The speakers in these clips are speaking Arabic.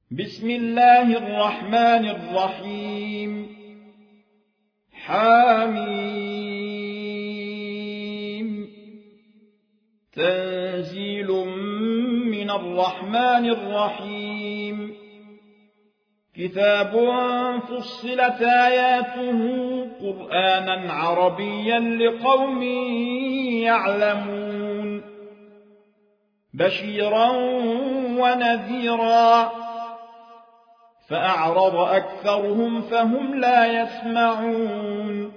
بسم الله الرحمن الرحيم حميم تنزيل من الرحمن الرحيم كتاب فصلت آياته قرآنا عربيا لقوم يعلمون بشيرا ونذيرا فأعرض أكثرهم فهم لا يسمعون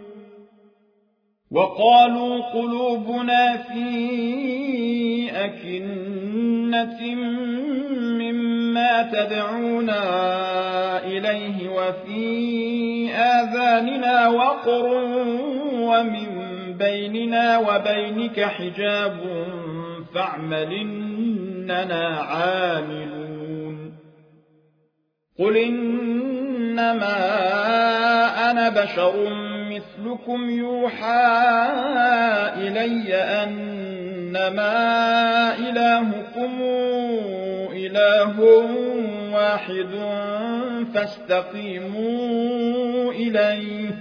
وقالوا قلوبنا في أكنة مما تدعونا إليه وفي آذاننا وقر ومن بيننا وبينك حجاب فاعمل إننا عاملون قل إنما أنا بشر مثلكم يوحى إلي أنما إلهكم إله واحد فاستقيموا إليه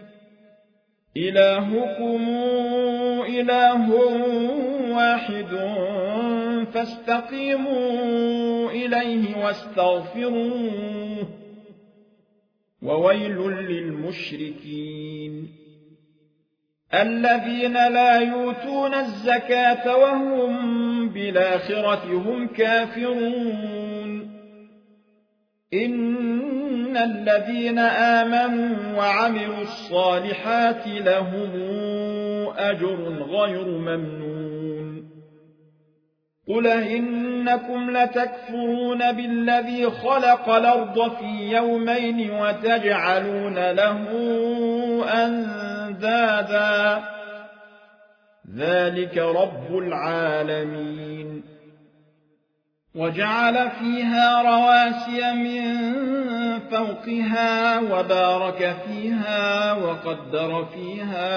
إلهكم إله واحد فاستقيموا إليه واستغفروه وويل للمشركين الذين لا يؤتون الزكاة وهم بالآخرة هم كافرون إن الذين آمنوا وعملوا الصالحات لهم أجر غير ممنون قل إنكم لتكفرون بالذي خلق الأرض في يومين وتجعلون له أندادا ذلك رب العالمين وجعل فيها رواسي من فوقها وبارك فيها وقدر فيها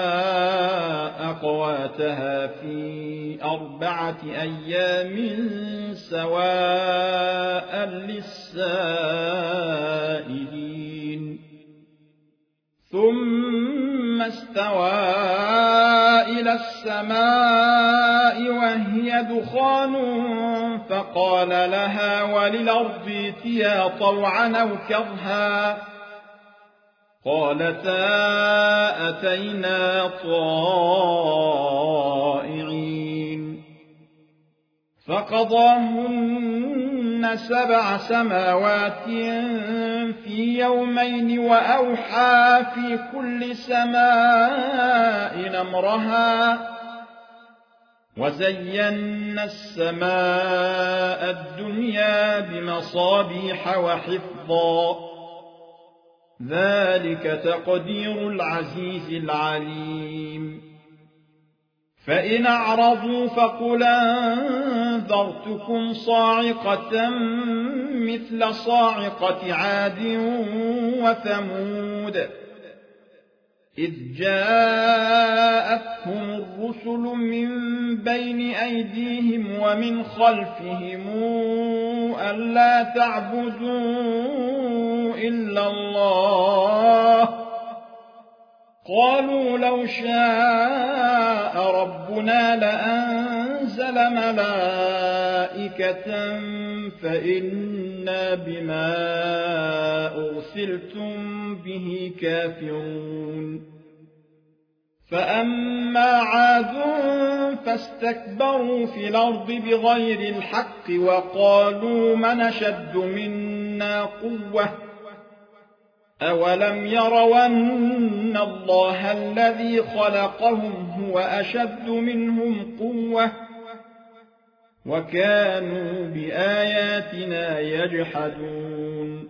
أقواتها في 4 أيام سواء للسائلين ثم استوى إلى السماء وهي دخان فقال لها وللأرض ائتيا طوعا أو كرها قالتا أتينا طائعين فقضاهن 7 سماوات في يومين وأوحى في كل سماء أمرها وزينا السماء الدنيا بمصابيح وحفظا ذلك تقدير العزيز العليم فإن أعرضوا فقل أنذرتكم صاعقة مثل صاعقة عاد وثمود إذ جاءتهم الرسل من بين أيديهم ومن خلفهم ألا تعبدوا إلا الله قالوا لو شاء ربنا لأنزل ملائكة فإنا بما أرسلتم به كافرون فأما عاد فاستكبروا في الأرض بغير الحق وقالوا من أشد منا قوة أولم يروا أن الله الذي خلقهم هو أشد منهم قوة وكانوا بآياتنا يجحدون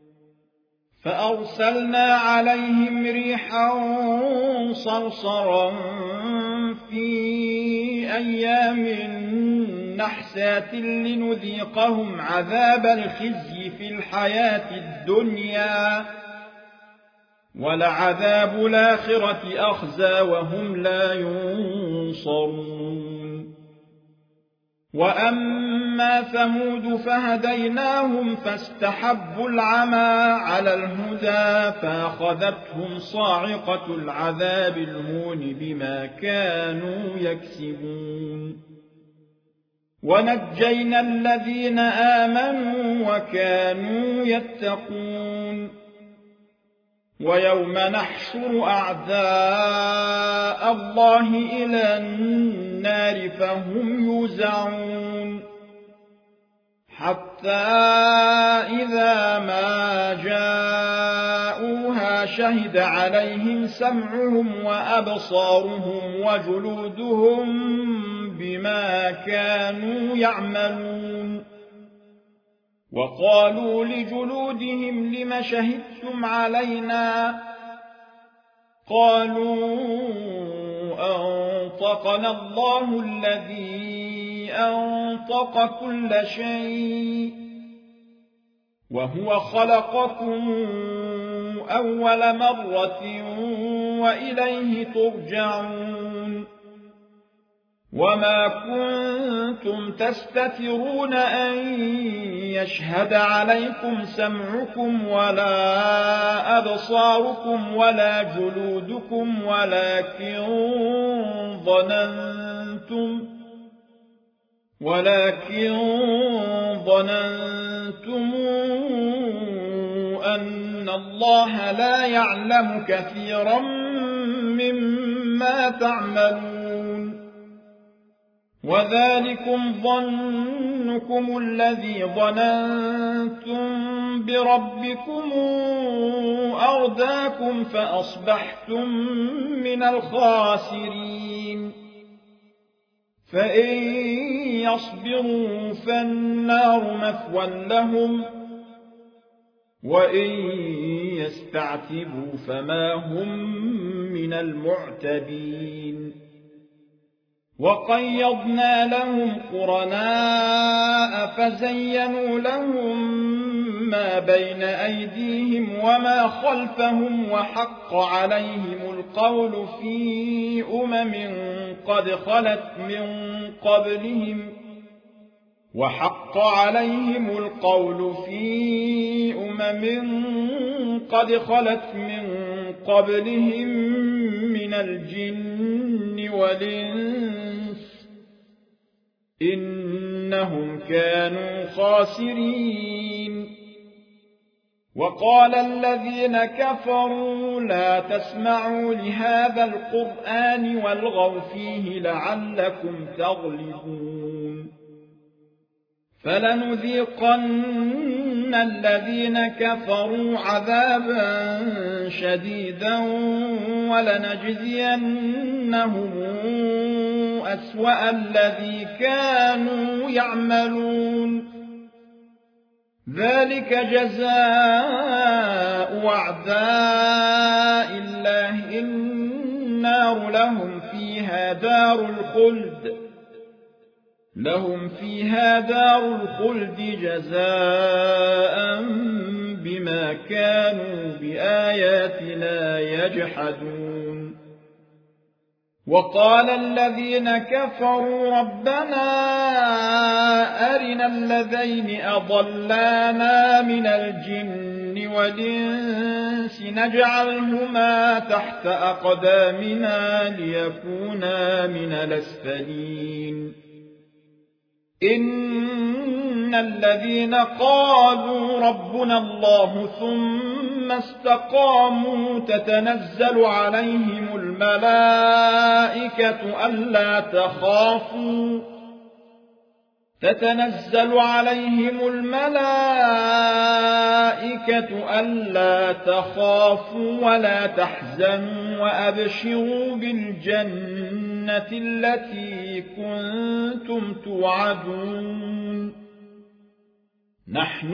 فأرسلنا عليهم ريحا صرصرا في أيام نحسات لنذيقهم عذاب الخزي في الحياة الدنيا ولعذاب الآخرة أخزى وهم لا ينصرون وأما ثمود فهديناهم فاستحبوا العمى على الهدى فأخذتهم صاعقة العذاب الهون بما كانوا يكسبون ونجينا الذين آمنوا وكانوا يتقون ويوم نحشر أعداء الله إلى النار فهم يوزعون حتى إذا ما جاءوها شهد عليهم سمعهم وأبصارهم وجلودهم بما كانوا يعملون وقالوا لجلودهم لم شهدتم علينا قالوا أنطقنا الله الذي أنطق كل شيء وهو خلقكم أول مرة وإليه ترجعون وما كنتم تستترون أن يشهد عليكم سمعكم ولا أبصاركم ولا جلودكم ولكن ظننتم أن الله لا يعلم كثيرا مما تعملون وذلكم ظنكم الذي ظننتم بربكم أرداكم فأصبحتم من الخاسرين فإن يصبروا فالنار مثوى لهم وإن يستعتبوا فما هم من المعتبين وقيضنا لهم قرناء فزينوا لهم ما بين أيديهم وما خلفهم وحق عليهم القول في قد خلت من قبلهم من الجن والإنس إنهم كانوا خاسرين وقال الذين كفروا لا تسمعوا لهذا القرآن والغوا فيه لعلكم تغلبون فلنذيقن الذين كفروا عذابا شديدا ولنجزينهم أسوأ الذي كانوا يعملون ذلك جزاء أعداء الله النار لهم فيها دار الخلد جزاء بما كانوا بآياتنا يجحدون وقال الذين كفروا ربنا أرنا الذين أضلانا من الجن والإنس نجعلهما تحت أقدامنا ليكونا من الأسفلين إن الذين قالوا ربنا الله ثم استقاموا تتنزل عليهم الملائكة ألا تخافوا ولا تحزنوا وأبشروا بالجنة التي كنتم توعدون نحن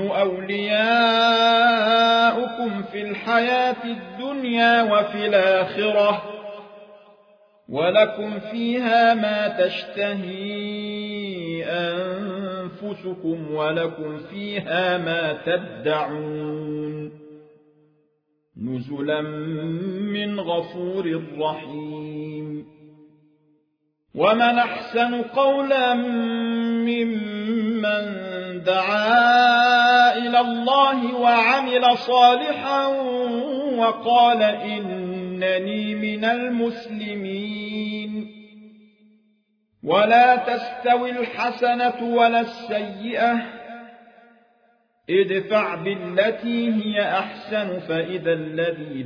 أولياؤكم في الحياة الدنيا وفي الآخرة ولكم فيها ما تشتهي أنفسكم ولكم فيها ما تدعون نزلا من غفور رحيم ومن أحسن قولا ممن دعا إلى الله وعمل صالحا وقال إنني من المسلمين. ولا تستوي الحسنة ولا السيئة، ادفع بالتي هي أحسن فإذا الذي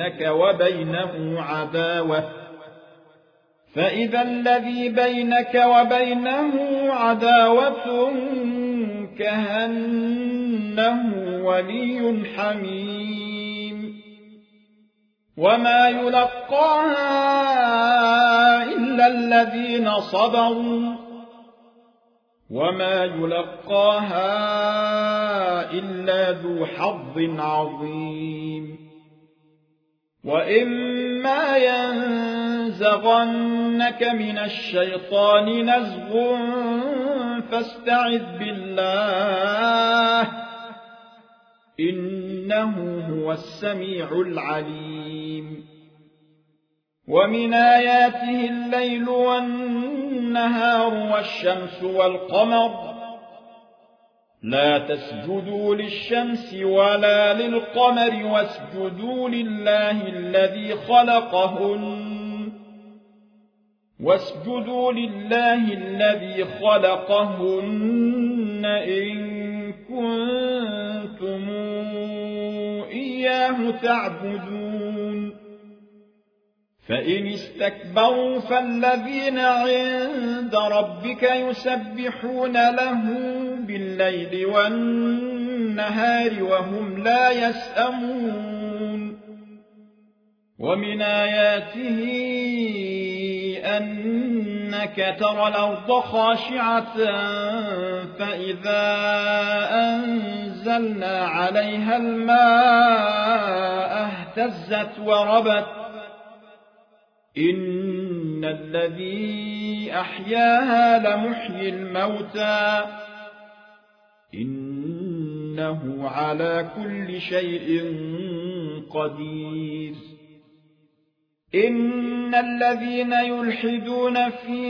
بينك وبينه عداوة كأنه ولي حميم. وما يلقاها إلا الذين صبروا وما يلقاها إلا ذو حظ عظيم. وإما ينزغنك من الشيطان نزغ فاستعذ بالله إنه هو السميع العليم. ومن آياته الليل والنهار والشمس والقمر، لا تسجدوا للشمس ولا للقمر واسجدوا لله الذي خلقهن إن كنتم إياه تعبدون. فإن استكبروا فالذين عند ربك يسبحون له بالليل والنهار وهم لا يسأمون. ومن آياته أنك ترى الأرض خاشعة فإذا أنزلنا عليها الماء اهتزت وربت إن الذي أحياها لمحيي الموتى إنه على كل شيء قدير. إن الذين يلحدون في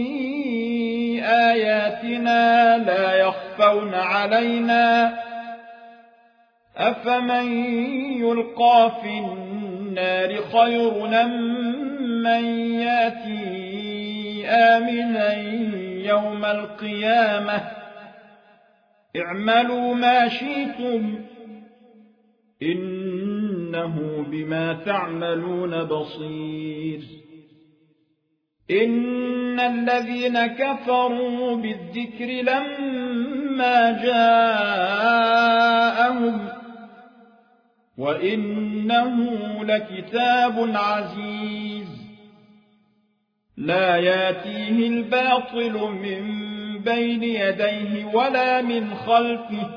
آياتنا لا يخفون علينا أفمن يلقى في النار خير من ياتي آمنا يوم القيامة اعملوا ما شئتم إنه بما تعملون بصير. إن الذين كفروا بالذكر لما جاءهم وإنه لكتاب عزيز لا ياتيه الباطل من بين يديه ولا من خلفه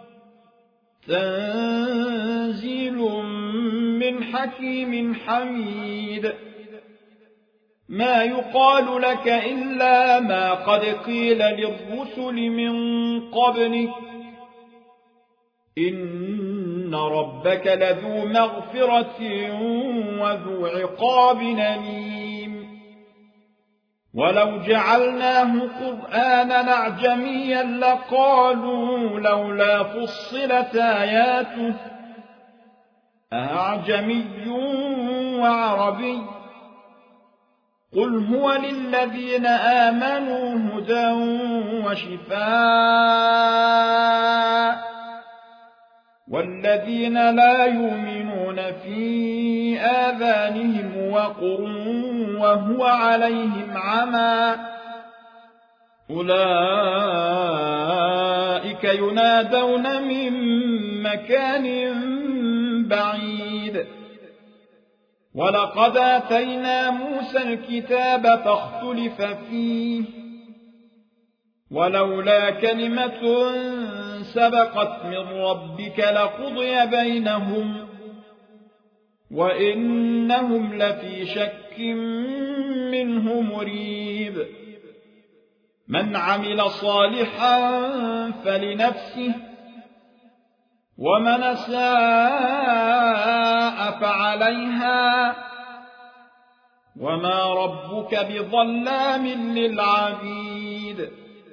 تنزيل من حكيم حميد. ما يقال لك إلا ما قد قيل للرسل من قبلك إن ربك لذو مغفرة وذو عقاب أليم. ولو جعلناه قرآنا أعجميا لقالوا لولا فصلت آياته أعجمي وعربي قل هو للذين آمنوا هدى وشفاء والذين لا يؤمنون في آذانهم وقر وهو عليهم عمى أولئك ينادون من مكان بعيد. ولقد آتينا موسى الكتاب فاختلف فيه ولولا كلمة سبقت من ربك لقضي بينهم وإنهم لفي شك منه مريب. من عمل صالحا فلنفسه ومن أساء فعليها وما ربك بظلام للعبيد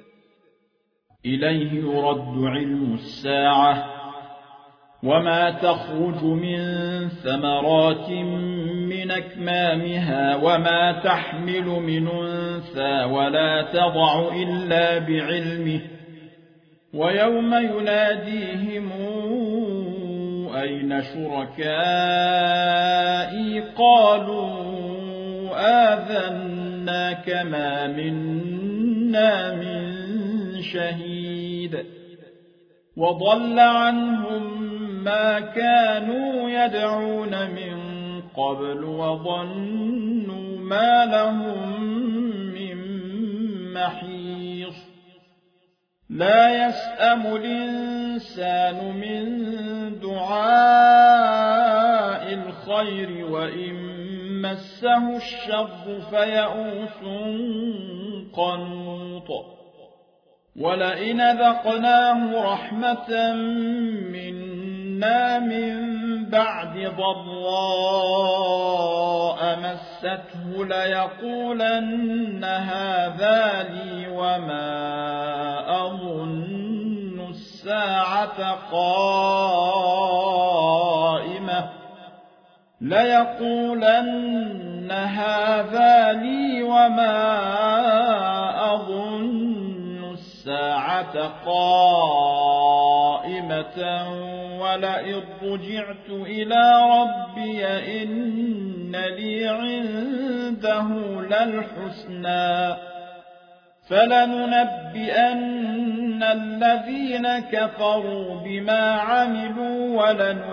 إليه يرد علم الساعة وما تخرج من ثمرات من أكمامها وما تحمل من أنثى ولا تضع إلا بعلمه ويوم يناديهم أين شركائي قالوا آذناك ما منا من شهيد وضل عنهم ما كانوا يدعون من قبل وظنوا ما لهم من محيص لا يسأم الإنسان من دعاء الخير وإن مسه الشر فيئوس قنوط ولئن ذقناه رحمة منا من بعد ضراء مسته ليقولن هذا لي وما أظن الساعة قائمة ولئن رجعت إلى ربي إن لي عنده للحسنى فلننبئن الذين كفروا بما عملوا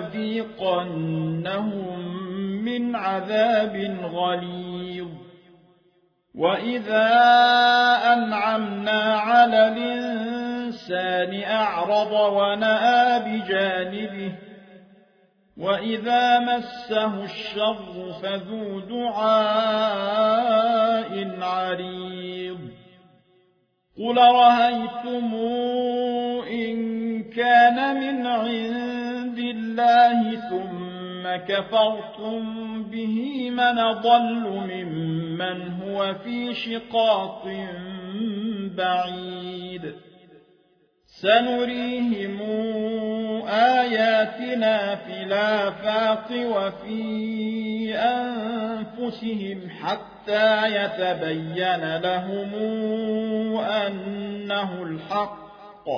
ولنذيقنهم من عذاب غليظ وإذا أنعمنا على الإنسان أعرض ونأى بجانبه وإذا مسه الشر فذو دعاء عريض قل رأيتم إن كان من عند الله ثم كفرتم به من ضل ممن هو في شقاق بعيد سنريهم آياتنا في الآفاق وفي أنفسهم حتى يتبين لهم أنه الحق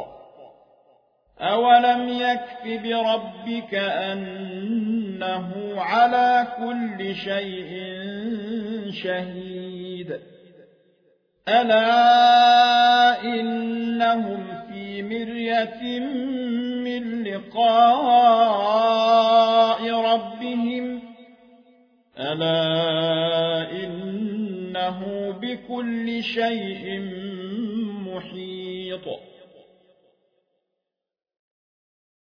أولم يكف بربك أنه على كل شيء شهيد ألا إنهم في مرية من لقاء ربهم ألا إنه بكل شيء محيط